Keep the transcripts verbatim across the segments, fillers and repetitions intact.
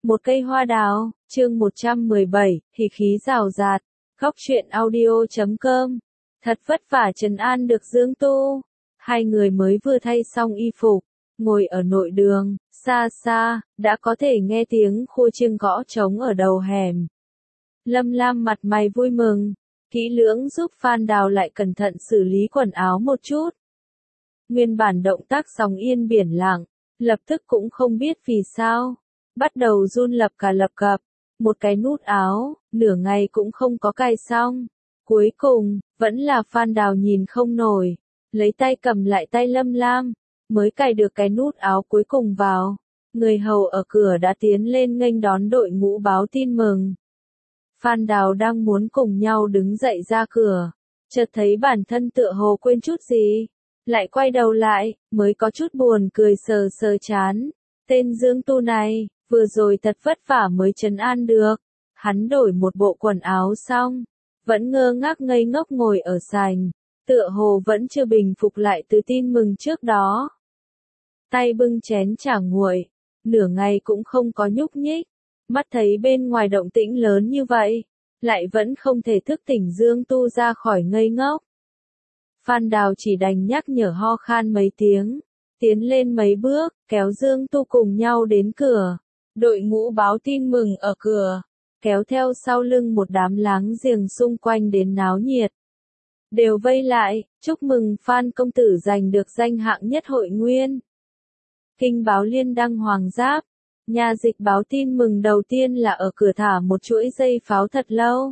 Một cây hoa đào, chương một trăm mười bảy, thì khí rào rạt, góc truyện audio chấm com. Thật vất vả trấn an được Dương Tu. Hai người mới vừa thay xong y phục, ngồi ở nội đường, xa xa, đã có thể nghe tiếng khua chiêng gõ trống ở đầu hẻm. Lâm Lam mặt mày vui mừng, kỹ lưỡng giúp Phan Đào lại cẩn thận xử lý quần áo một chút. Nguyên bản động tác sóng yên biển lặng, lập tức cũng không biết vì sao, bắt đầu run lập cả lập cập, một cái nút áo, nửa ngày cũng không có cài xong. Cuối cùng, vẫn là Phan Đào nhìn không nổi, lấy tay cầm lại tay Lâm Lam, mới cài được cái nút áo cuối cùng vào. Người hầu ở cửa đã tiến lên nghênh đón đội ngũ báo tin mừng. Phan Đào đang muốn cùng nhau đứng dậy ra cửa, chợt thấy bản thân tựa hồ quên chút gì, lại quay đầu lại, mới có chút buồn cười sờ sờ chán. Tên Dương Tu này, vừa rồi thật vất vả mới trấn an được. Hắn đổi một bộ quần áo xong, vẫn ngơ ngác ngây ngốc ngồi ở sành, tựa hồ vẫn chưa bình phục lại từ tin mừng trước đó. Tay bưng chén trà nguội, nửa ngày cũng không có nhúc nhích, mắt thấy bên ngoài động tĩnh lớn như vậy, lại vẫn không thể thức tỉnh Dương Tu ra khỏi ngây ngốc. Phan Đào chỉ đành nhắc nhở ho khan mấy tiếng, tiến lên mấy bước, kéo Dương Tu cùng nhau đến cửa. Đội ngũ báo tin mừng ở cửa, kéo theo sau lưng một đám láng giềng xung quanh đến náo nhiệt. Đều vây lại, chúc mừng Phan công tử giành được danh hạng nhất hội nguyên. Kinh báo liên đăng hoàng giáp, nhà dịch báo tin mừng đầu tiên là ở cửa thả một chuỗi dây pháo thật lâu.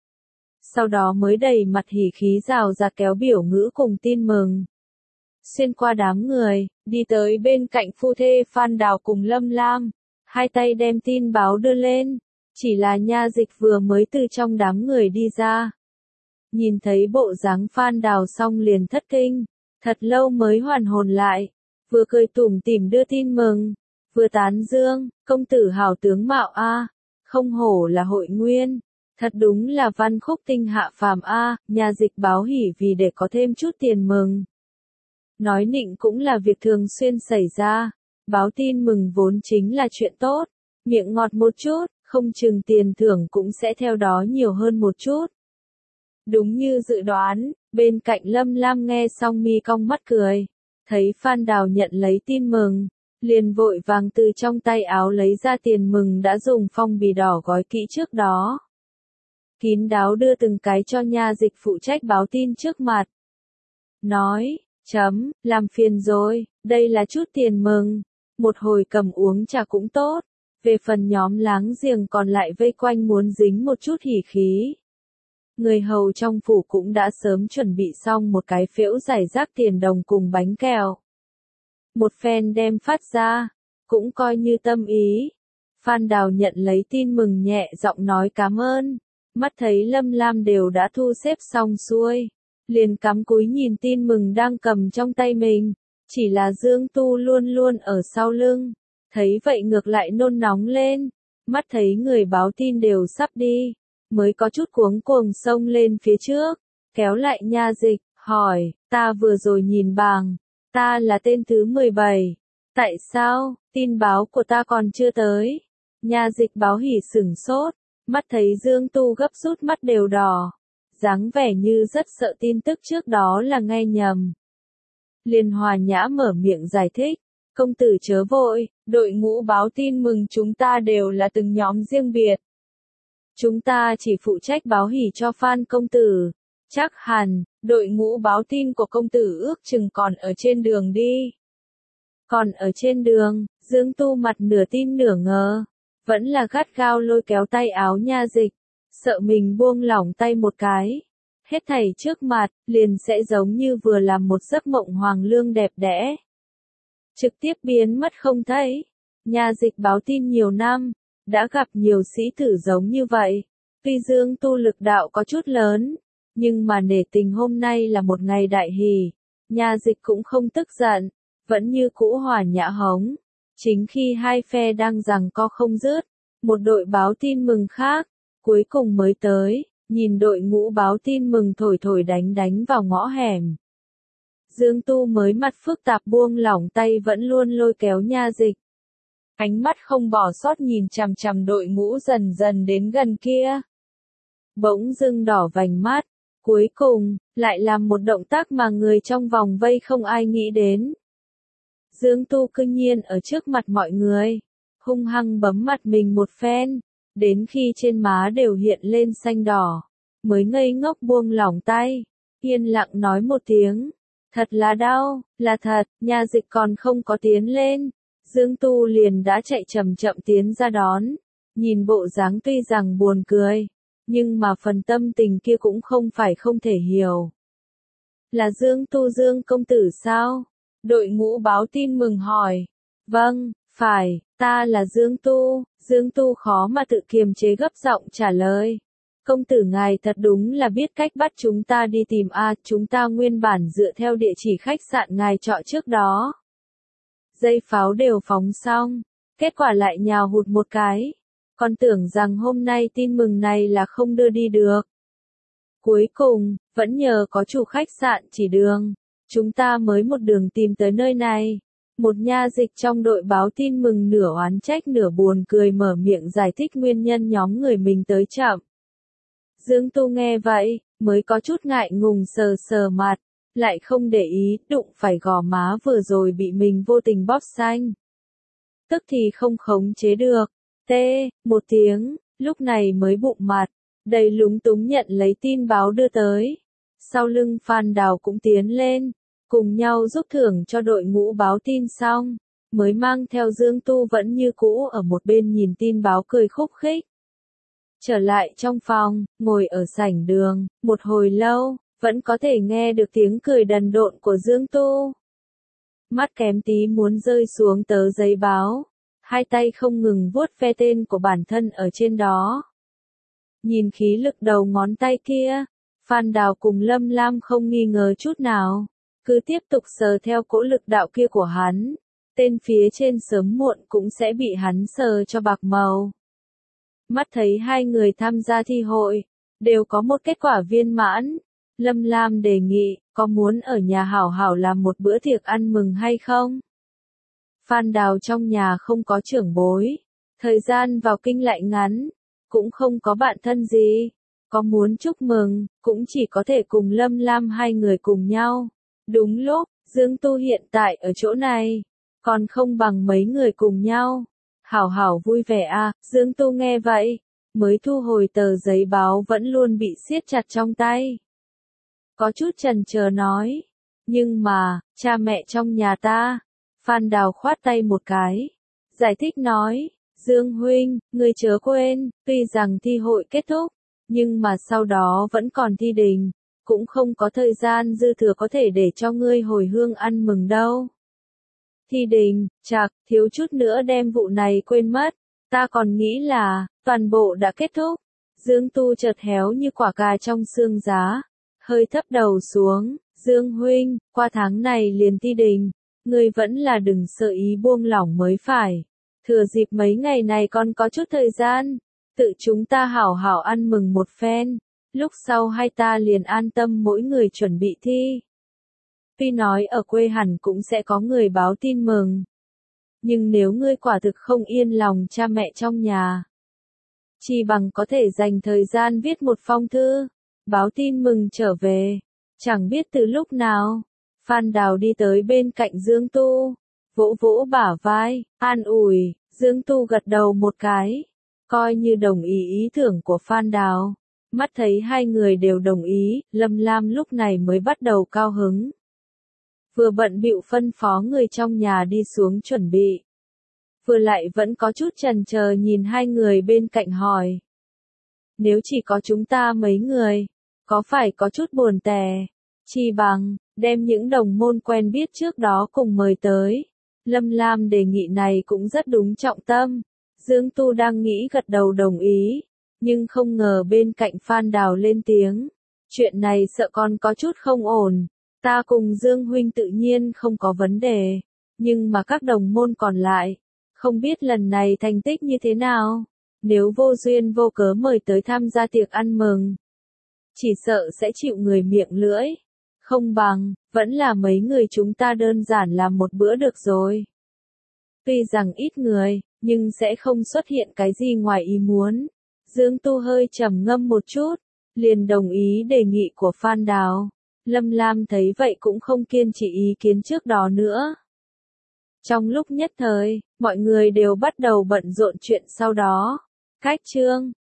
Sau đó mới đầy mặt hỉ khí rào rạt kéo biểu ngữ cùng tin mừng. Xuyên qua đám người, đi tới bên cạnh phu thê Phan Đào cùng Lâm Lam, hai tay đem tin báo đưa lên, chỉ là nha dịch vừa mới từ trong đám người đi ra. Nhìn thấy bộ dáng Phan Đào xong liền thất kinh, thật lâu mới hoàn hồn lại, vừa cười tủm tỉm đưa tin mừng, vừa tán dương, công tử hào tướng mạo a, không hổ là hội nguyên, thật đúng là văn khúc tinh hạ phàm a, nhà dịch báo hỉ vì để có thêm chút tiền mừng. Nói nịnh cũng là việc thường xuyên xảy ra, báo tin mừng vốn chính là chuyện tốt, miệng ngọt một chút, không chừng tiền thưởng cũng sẽ theo đó nhiều hơn một chút. Đúng như dự đoán, bên cạnh Lâm Lam nghe xong mi cong mắt cười, thấy Phan Đào nhận lấy tin mừng, liền vội vàng từ trong tay áo lấy ra tiền mừng đã dùng phong bì đỏ gói kỹ trước đó. Kín đáo đưa từng cái cho nha dịch phụ trách báo tin trước mặt. Nói, chấm, làm phiền rồi, đây là chút tiền mừng, một hồi cầm uống trà cũng tốt, về phần nhóm láng giềng còn lại vây quanh muốn dính một chút hỉ khí. Người hầu trong phủ cũng đã sớm chuẩn bị xong một cái phễu giải rác tiền đồng cùng bánh kẹo. Một phen đem phát ra, cũng coi như tâm ý. Phan Đào nhận lấy tin mừng nhẹ giọng nói cảm ơn, mắt thấy Lâm Lam đều đã thu xếp xong xuôi, liền cắm cúi nhìn tin mừng đang cầm trong tay mình, chỉ là Dương Tu luôn luôn ở sau lưng, thấy vậy ngược lại nôn nóng lên, mắt thấy người báo tin đều sắp đi, mới có chút cuống cuồng xông lên phía trước, kéo lại nha dịch, hỏi, ta vừa rồi nhìn bảng, ta là tên thứ mười bảy, tại sao, tin báo của ta còn chưa tới? Nha dịch báo hỉ sửng sốt, mắt thấy Dương Tu gấp rút mắt đều đỏ, dáng vẻ như rất sợ tin tức trước đó là nghe nhầm. Liền hòa nhã mở miệng giải thích, công tử chớ vội, đội ngũ báo tin mừng chúng ta đều là từng nhóm riêng biệt. Chúng ta chỉ phụ trách báo hỉ cho Phan công tử, chắc hẳn, đội ngũ báo tin của công tử ước chừng còn ở trên đường đi. Còn ở trên đường, Dương Tu mặt nửa tin nửa ngờ, vẫn là gắt gao lôi kéo tay áo nha dịch, sợ mình buông lỏng tay một cái. Hết thảy trước mặt, liền sẽ giống như vừa làm một giấc mộng hoàng lương đẹp đẽ. Trực tiếp biến mất không thấy. Nha dịch báo tin nhiều năm, đã gặp nhiều sĩ tử giống như vậy. Tuy Dương Tu lực đạo có chút lớn, nhưng mà nể tình hôm nay là một ngày đại hỷ, nha dịch cũng không tức giận, vẫn như cũ hòa nhã hống. Chính khi hai phe đang giằng co không dứt, một đội báo tin mừng khác, cuối cùng mới tới, nhìn đội ngũ báo tin mừng thổi thổi đánh đánh vào ngõ hẻm. Dương Tu mới mặt phức tạp buông lỏng tay vẫn luôn lôi kéo nha dịch. ánh mắt không bỏ sót nhìn chằm chằm đội ngũ dần dần đến gần kia. Bỗng dưng đỏ vành mắt, cuối cùng, lại làm một động tác mà người trong vòng vây không ai nghĩ đến. Dương Tu cư nhiên ở trước mặt mọi người, hung hăng bấm mặt mình một phen, đến khi trên má đều hiện lên xanh đỏ, mới ngây ngốc buông lỏng tay, yên lặng nói một tiếng, thật là đau, là thật, nhà dịch còn không có tiến lên. Dương Tu liền đã chạy chậm chậm tiến ra đón, nhìn bộ dáng tuy rằng buồn cười, nhưng mà phần tâm tình kia cũng không phải không thể hiểu. Là Dương Tu Dương công tử sao? Đội ngũ báo tin mừng hỏi. Vâng, phải, ta là Dương Tu. Dương Tu khó mà tự kiềm chế gấp giọng trả lời. Công tử ngài thật đúng là biết cách bắt chúng ta đi tìm a, chúng ta nguyên bản dựa theo địa chỉ khách sạn ngài chọn trước đó. Dây pháo đều phóng xong, kết quả lại nhào hụt một cái. Còn tưởng rằng hôm nay tin mừng này là không đưa đi được. Cuối cùng, vẫn nhờ có chủ khách sạn chỉ đường, chúng ta mới một đường tìm tới nơi này. Một nha dịch trong đội báo tin mừng nửa oán trách nửa buồn cười mở miệng giải thích nguyên nhân nhóm người mình tới chậm. Dương Tu nghe vậy, mới có chút ngại ngùng sờ sờ mặt, lại không để ý, đụng phải gò má vừa rồi bị mình vô tình bóp xanh. Tức thì không khống chế được, tê, một tiếng, lúc này mới bụng mặt, đầy lúng túng nhận lấy tin báo đưa tới. Sau lưng Phan Đào cũng tiến lên, cùng nhau giúp thưởng cho đội ngũ báo tin xong, mới mang theo Dương Tu vẫn như cũ ở một bên nhìn tin báo cười khúc khích. Trở lại trong phòng, ngồi ở sảnh đường, một hồi lâu, vẫn có thể nghe được tiếng cười đần độn của Dương Tu. Mắt kém tí muốn rơi xuống tờ giấy báo, hai tay không ngừng vuốt ve tên của bản thân ở trên đó. Nhìn khí lực đầu ngón tay kia, Phan Đào cùng Lâm Lam không nghi ngờ chút nào, cứ tiếp tục sờ theo cỗ lực đạo kia của hắn, tên phía trên sớm muộn cũng sẽ bị hắn sờ cho bạc màu. Mắt thấy hai người tham gia thi hội, đều có một kết quả viên mãn, Lâm Lam đề nghị, có muốn ở nhà hảo hảo làm một bữa tiệc ăn mừng hay không? Phan Đào trong nhà không có trưởng bối, thời gian vào kinh lại ngắn, cũng không có bạn thân gì, có muốn chúc mừng, cũng chỉ có thể cùng Lâm Lam hai người cùng nhau. Đúng lúc, Dương Tu hiện tại ở chỗ này, còn không bằng mấy người cùng nhau. Hảo hảo vui vẻ à, Dương Tu nghe vậy, mới thu hồi tờ giấy báo vẫn luôn bị siết chặt trong tay. Có chút chần chờ nói, nhưng mà, cha mẹ trong nhà ta. Phan Đào khoát tay một cái, giải thích nói, Dương huynh, ngươi chớ quên, tuy rằng thi hội kết thúc, nhưng mà sau đó vẫn còn thi đình, cũng không có thời gian dư thừa có thể để cho ngươi hồi hương ăn mừng đâu. Thi đình, chạc, thiếu chút nữa đem vụ này quên mất, ta còn nghĩ là, toàn bộ đã kết thúc. Dương Tu chợt héo như quả cà trong xương giá, hơi thấp đầu xuống, Dương huynh, qua tháng này liền thi đình, ngươi vẫn là đừng sợ ý buông lỏng mới phải. Thừa dịp mấy ngày này còn có chút thời gian, tự chúng ta hảo hảo ăn mừng một phen, lúc sau hai ta liền an tâm mỗi người chuẩn bị thi. Tuy nói ở quê hẳn cũng sẽ có người báo tin mừng, nhưng nếu ngươi quả thực không yên lòng cha mẹ trong nhà, chỉ bằng có thể dành thời gian viết một phong thư, báo tin mừng trở về. Chẳng biết từ lúc nào, Phan Đào đi tới bên cạnh Dương Tu, vỗ vỗ bả vai, an ủi, Dương Tu gật đầu một cái, coi như đồng ý ý tưởng của Phan Đào. Mắt thấy hai người đều đồng ý, Lâm Lam lúc này mới bắt đầu cao hứng. Vừa bận bịu phân phó người trong nhà đi xuống chuẩn bị, vừa lại vẫn có chút chần chờ nhìn hai người bên cạnh hỏi. Nếu chỉ có chúng ta mấy người, có phải có chút buồn tẻ, chi bằng, đem những đồng môn quen biết trước đó cùng mời tới. Lâm Lam đề nghị này cũng rất đúng trọng tâm. Dương Tu đang nghĩ gật đầu đồng ý, nhưng không ngờ bên cạnh Phan Đào lên tiếng. Chuyện này sợ còn có chút không ổn, ta cùng Dương huynh tự nhiên không có vấn đề, nhưng mà các đồng môn còn lại, không biết lần này thành tích như thế nào, nếu vô duyên vô cớ mời tới tham gia tiệc ăn mừng, chỉ sợ sẽ chịu người miệng lưỡi, không bằng, vẫn là mấy người chúng ta đơn giản làm một bữa được rồi. Tuy rằng ít người, nhưng sẽ không xuất hiện cái gì ngoài ý muốn. Dương Tu hơi trầm ngâm một chút, liền đồng ý đề nghị của Phan Đào. Lâm Lam thấy vậy cũng không kiên trì ý kiến trước đó nữa. Trong lúc nhất thời, mọi người đều bắt đầu bận rộn chuyện sau đó. Cách chương